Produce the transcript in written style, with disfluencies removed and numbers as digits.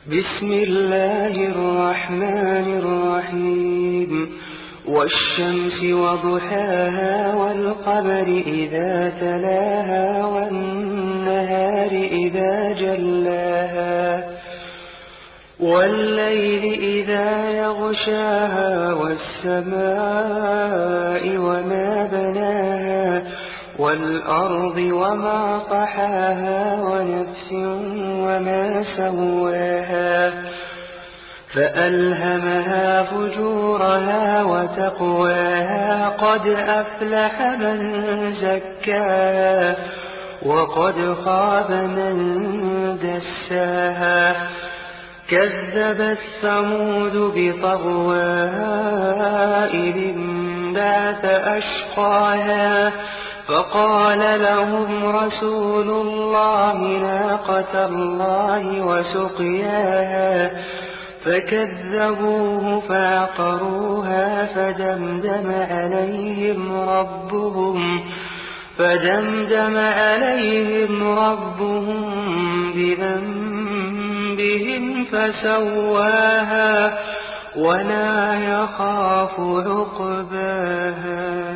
بسم الله الرحمن الرحيم والشمس وضحاها والقمر إذا تلاها والنهار إذا جلاها والليل إذا يغشاها والسماء وما بناها والأرض وما طحاها ونفس وما سواها فألهمها فجورها وتقواها قد أفلح من زكاها وقد خاب من دساها كذبت ثمود بطغواها إذ انبعث أشقاها فقال لهم رسول الله ناقة الله وسقياها فكذبوه فعقروها فدمدم عليهم ربهم بذنبهم فسواها ولا يخاف عقباها.